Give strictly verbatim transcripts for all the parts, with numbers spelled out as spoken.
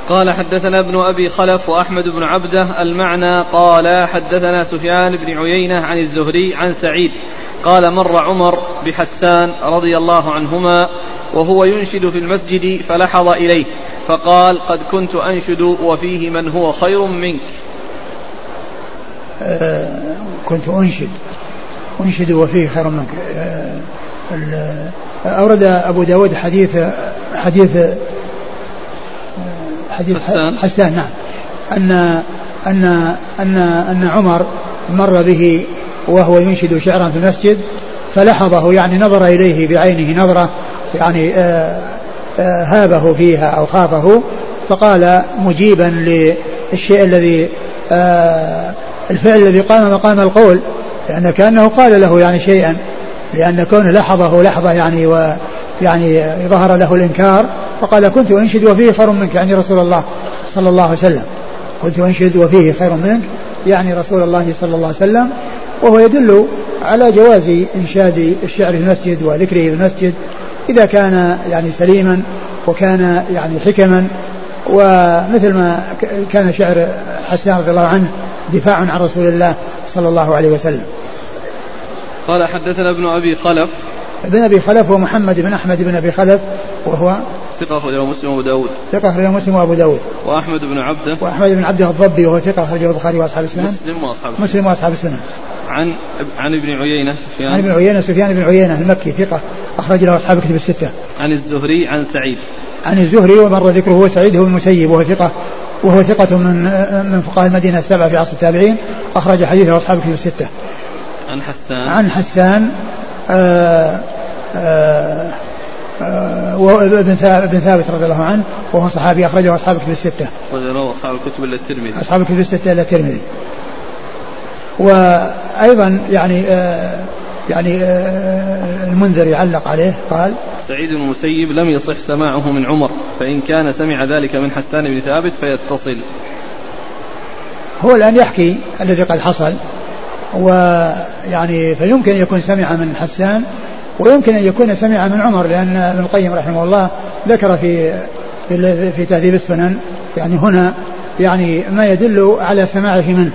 قال حدثنا ابن أبي خلف وأحمد بن عبده المعنى قال حدثنا سفيان بن عيينة عن الزهري عن سعيد قال مر عمر بحسان رضي الله عنهما وهو ينشد في المسجد فلحظ إليه فقال قد كنت أنشد وفيه من هو خير منك. آه كنت أنشد أنشد وفيه خير منك. آه أورد أبو داود حديث حديث حديث حسان, حسان نعم أن أن أن أن عمر مر به وهو ينشد شعرا في المسجد فلحظه يعني نظر إليه بعينه نظرة يعني آآ آآ هابه فيها أو خافه فقال مجيبا للشيء الذي الفعل الذي قام مقام القول لأن كأنه قال له يعني شيئا لأن كونه لحظه لحظة يعني ويعني ظهر له الإنكار فقال كنت أنشد وفيه خير منك يعني رسول الله صلى الله عليه وسلم كنت أنشد وفيه خير منك يعني رسول الله صلى الله عليه وسلم وهو يدل على جواز إنشاد الشعر في المسجد وذكره في المسجد إذا كان يعني سليما وكان يعني حكما ومثل ما كان شعر حسان رضي الله عنه دفاع عن رسول الله صلى الله عليه وسلم. قال حدثنا ابن أبي خلف ابن أبي خلف ومحمد بن أحمد بن أبي خلف وهو ثقة أخرجه مسلم وأبو داود ثقة أخرجه مسلم وأبو داود وأحمد بن عبده وأحمد بن عبده الضبي وهو ثقة أخرجه البخاري وأصحاب السنن مسلم وأصحاب مسلم وأصحاب السنن عن عن ابن عيينة سفيان عن ابن عيينة سفيان بن عيينة المكي ثقة أخرج له أصحاب الكتب الستة عن الزهري عن سعيد عن الزهري ومر ذكره هو سعيد هو المسيب وهو ثقة وهو ثقة من من فقهاء المدينة السبعة في عصر التابعين أخرج حديثه أصحاب الكتب الستة. عن حسان عن حسان آآ آآ وابن ثابت رضي الله عنه وهو صحابي أخرجه أصحاب الكتب الستة ورواه أصحاب الكتب إلا الترمذي أصحاب الكتب الستة إلا الترمذي. وأيضا يعني آه يعني آه المنذر يعلق عليه قال سعيد بن المسيب لم يصح سماعه من عمر فإن كان سمع ذلك من حسان بن ثابت فيتصل. هو الآن يحكي الذي قد حصل ويعني فيمكن أن يكون سمع من حسان ويمكن أن يكون سمع من عمر لأن ابن القيم رحمه الله ذكر في في تهذيب السنن يعني هنا يعني ما يدل على سماعه منه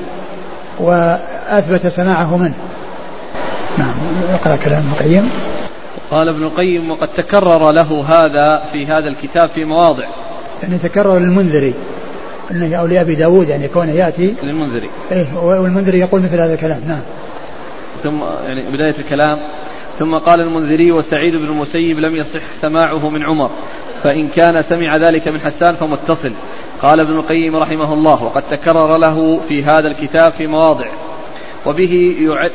وأثبت سماعه منه. نعم اقرأ كلام ابن القيم. قال ابن القيم وقد تكرر له هذا في هذا الكتاب في مواضع يعني تكرر للمنذري أنه أو لأبي داود يعني كونه يأتي للمنذري إيه والمنذري يقول مثل هذا الكلام. نعم ثم يعني بداية الكلام ثم قال المنذري وسعيد بن المسيب لم يصح سماعه من عمر فإن كان سمع ذلك من حسان فمتصل. قال ابن القيم رحمه الله وقد تكرر له في هذا الكتاب في مواضع وبه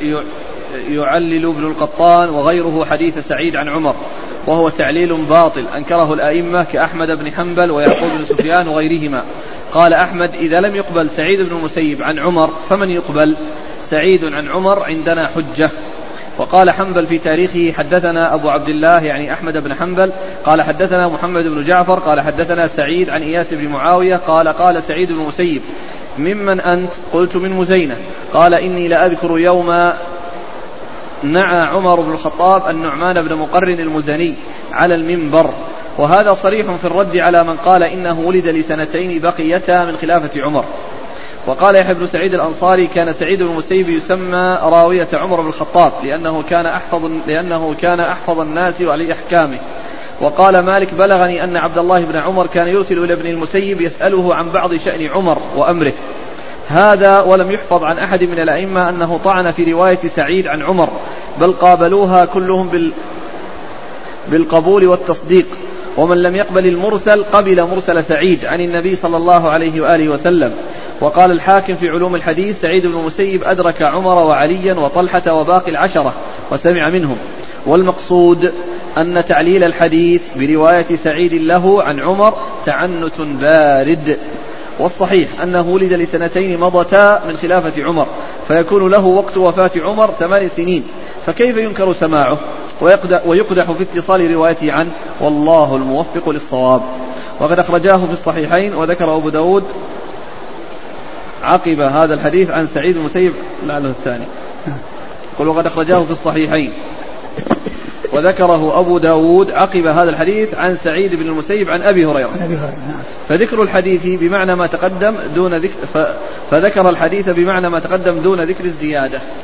يعلل ابن القطان وغيره حديث سعيد عن عمر وهو تعليل باطل أنكره الأئمة كأحمد بن حنبل ويعقوب بن سفيان وغيرهما. قال أحمد إذا لم يقبل سعيد بن المسيب عن عمر فمن يقبل؟ سعيد عن عمر عندنا حجة. وقال حنبل في تاريخه حدثنا أبو عبد الله يعني أحمد بن حنبل قال حدثنا محمد بن جعفر قال حدثنا سعيد عن إياس بن معاوية قال قال سعيد بن المسيب ممن أنت؟ قلت من مزينة. قال إني لأذكر يوم نعى عمر بن الخطاب النعمان بن مقرن المزني على المنبر وهذا صريح في الرد على من قال إنه ولد لسنتين بقيتا من خلافة عمر. وقال يحيى بن سعيد الأنصاري كان سعيد بن المسيب يسمى راوية عمر بن الخطاب لأنه كان أحفظ لأنه كان أحفظ الناس على أحكامه. وقال مالك بلغني أن عبد الله بن عمر كان يرسل إلى ابن المسيب يسأله عن بعض شأن عمر وأمره هذا ولم يحفظ عن أحد من الأئمة أنه طعن في رواية سعيد عن عمر بل قابلوها كلهم بال بالقبول والتصديق ومن لم يقبل المرسل قبل مرسل سعيد عن النبي صلى الله عليه وآله وسلم. وقال الحاكم في علوم الحديث سعيد بن المسيب أدرك عمر وعليا وطلحة وباقي العشرة وسمع منهم. والمقصود أن تعليل الحديث برواية سعيد له عن عمر تعنت بارد والصحيح أنه ولد لسنتين مضتا من خلافة عمر فيكون له وقت وفاة عمر ثمان سنين فكيف ينكر سماعه ويقدح في اتصال روايته عنه والله الموفق للصواب. وقد أخرجاه في الصحيحين وذكر أبو داود عقب هذا الحديث عن سعيد المسيب لعله الثاني قل وقد أخرجاه في الصحيحين وذكره أبو داود عقب هذا الحديث عن سعيد بن المسيب عن أبي هريرة. أبي هريرة نعم. فذكر الحديث بمعنى ما تقدم دون ذكر فذكر الحديث بمعنى ما تقدم دون ذكر الزيادة.